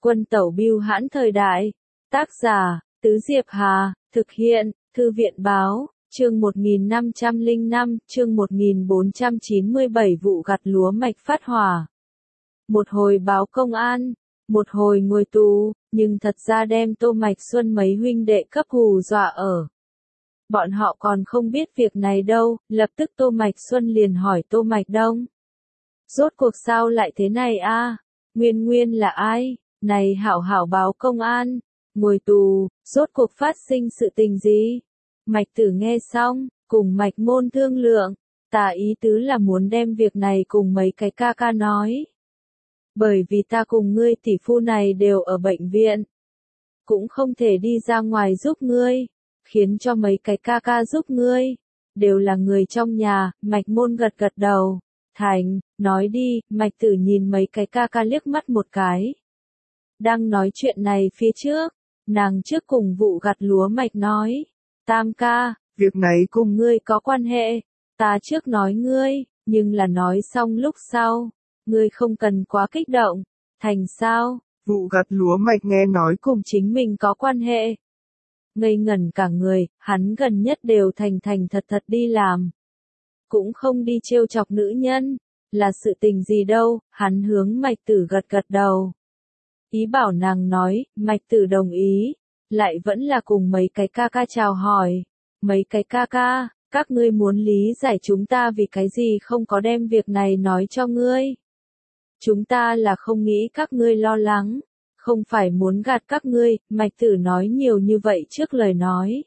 Quân tẩu bưu hãn thời đại. Tác giả, Tứ Diệp Hà, thực hiện, Thư viện báo, chương 1505, chương 1497 vụ gặt lúa mạch phát hỏa. Một hồi báo công an, một hồi ngồi tù, nhưng thật ra đem Tô Mạch Xuân mấy huynh đệ cấp hù dọa ở. Bọn họ còn không biết việc này đâu, lập tức Tô Mạch Xuân liền hỏi Tô Mạch Đông. Rốt cuộc sao lại thế này a? Nguyên là ai? Này hảo hảo báo công an, ngồi tù, rốt cuộc phát sinh sự tình gì? Mạch Tử nghe xong, cùng Mạch Môn thương lượng, ta ý tứ là muốn đem việc này cùng mấy cái ca ca nói. Bởi vì ta cùng ngươi tỷ phu này đều ở bệnh viện, cũng không thể đi ra ngoài giúp ngươi, khiến cho mấy cái ca ca giúp ngươi, đều là người trong nhà. Mạch Môn gật gật đầu, thành, nói đi. Mạch Tử nhìn mấy cái ca ca liếc mắt một cái. Đang nói chuyện này phía trước, nàng trước cùng vụ gặt lúa mạch nói, Tam ca, việc này cùng ngươi có quan hệ, ta trước nói ngươi, nhưng là nói xong lúc sau, ngươi không cần quá kích động, thành sao? Vụ gặt lúa mạch nghe nói cùng chính mình có quan hệ. Ngây ngẩn cả người, hắn gần nhất đều thành thật thật đi làm. Cũng không đi trêu chọc nữ nhân, là sự tình gì đâu. Hắn hướng Mạch Tử gật gật đầu. Ý bảo nàng nói. Mạch Tử đồng ý, lại vẫn là cùng mấy cái ca ca chào hỏi. Mấy cái ca ca, các ngươi muốn lý giải chúng ta vì cái gì không có đem việc này nói cho ngươi. Chúng ta là không nghĩ các ngươi lo lắng, không phải muốn gạt các ngươi. Mạch Tử nói nhiều như vậy trước lời nói,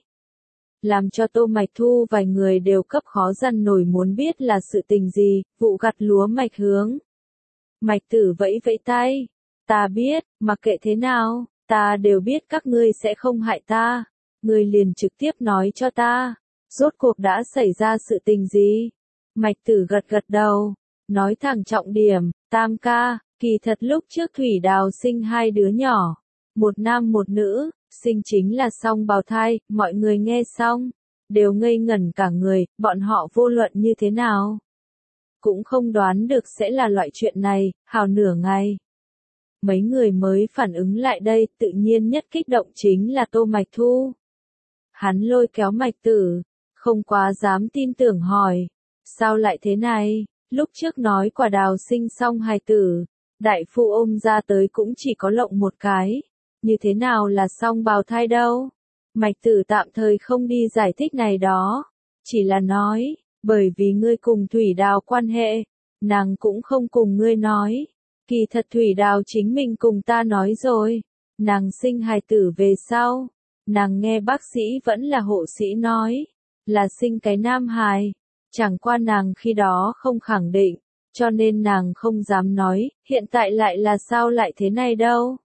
làm cho Tô Mạch Thu vài người đều cấp khó dằn nổi, muốn biết là sự tình gì. Vụ gặt lúa mạch hướng Mạch Tử vẫy vẫy tay, ta biết, mặc kệ thế nào, ta đều biết các ngươi sẽ không hại ta, ngươi liền trực tiếp nói cho ta, rốt cuộc đã xảy ra sự tình gì. Mạch Tử gật gật đầu, nói thẳng trọng điểm, Tam ca, kỳ thật lúc trước Thủy Đào sinh hai đứa nhỏ, một nam một nữ, sinh chính là song bào thai. Mọi người nghe xong, đều ngây ngẩn cả người. Bọn họ vô luận như thế nào cũng không đoán được sẽ là loại chuyện này. Hào nửa ngày, mấy người mới phản ứng lại đây. Tự nhiên nhất kích động chính là Tô Mạch Thu. Hắn lôi kéo Mạch Tử, không quá dám tin tưởng hỏi, sao lại thế này? Lúc trước nói Quả Đào sinh xong hài tử, đại phu ôm ra tới cũng chỉ có lộng một cái, như thế nào là song bào thai đâu? Mạch Tử tạm thời không đi giải thích này đó, chỉ là nói, bởi vì ngươi cùng Thủy Đào quan hệ, nàng cũng không cùng ngươi nói. Kỳ thật Thủy Đào chính mình cùng ta nói rồi, nàng sinh hài tử về sau, nàng nghe bác sĩ vẫn là hộ sĩ nói, là sinh cái nam hài, chẳng qua nàng khi đó không khẳng định, cho nên nàng không dám nói. Hiện tại lại là sao lại thế này đâu?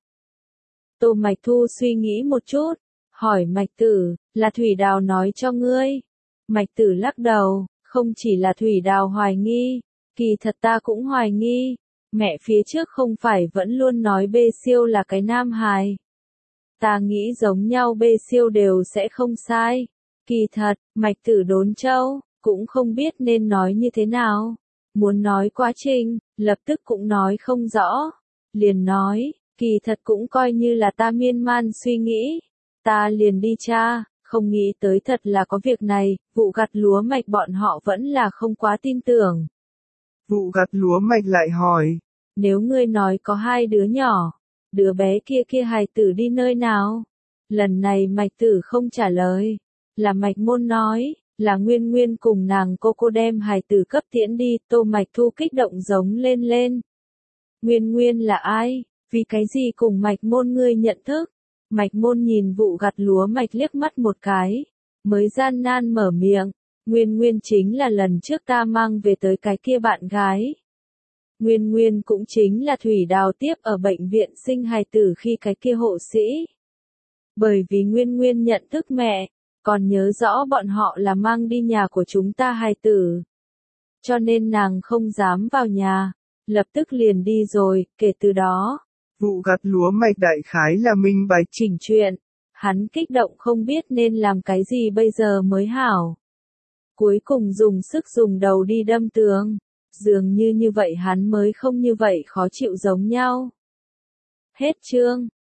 Tô Mạch Thu suy nghĩ một chút, hỏi Mạch Tử, là Thủy Đào nói cho ngươi? Mạch Tử lắc đầu, không chỉ là Thủy Đào hoài nghi, kỳ thật ta cũng hoài nghi. Mẹ phía trước không phải vẫn luôn nói Bê Siêu là cái nam hài. Ta nghĩ giống nhau Bê Siêu đều sẽ không sai. Kỳ thật, Mạch Tử đốn châu, cũng không biết nên nói như thế nào. Muốn nói quá trình, lập tức cũng nói không rõ. Liền nói, kỳ thật cũng coi như là ta miên man suy nghĩ. Ta liền đi tra, không nghĩ tới thật là có việc này. Vụ gặt lúa mạch bọn họ vẫn là không quá tin tưởng. Vụ gặt lúa mạch lại hỏi, nếu ngươi nói có hai đứa nhỏ, đứa bé kia hài tử đi nơi nào? Lần này Mạch Tử không trả lời, là Mạch Môn nói, là Nguyên cùng nàng cô đem hài tử cấp tiễn đi. Tô Mạch Thu kích động giống lên. Nguyên là ai? Vì cái gì cùng Mạch Môn ngươi nhận thức? Mạch Môn nhìn vụ gặt lúa mạch liếc mắt một cái, mới gian nan mở miệng, Nguyên chính là lần trước ta mang về tới cái kia bạn gái. Nguyên cũng chính là Thủy Đào tiếp ở bệnh viện sinh hài tử khi cái kia hộ sĩ. Bởi vì Nguyên nhận thức mẹ, còn nhớ rõ bọn họ là mang đi nhà của chúng ta hài tử, cho nên nàng không dám vào nhà, lập tức liền đi rồi. Kể từ đó, vụ gặt lúa mạch đại khái là minh bạch chỉnh chuyện. Hắn kích động không biết nên làm cái gì bây giờ mới hảo. Cuối cùng dùng sức dùng đầu đi đâm tường, dường như vậy hắn mới không như vậy khó chịu giống nhau. Hết chương.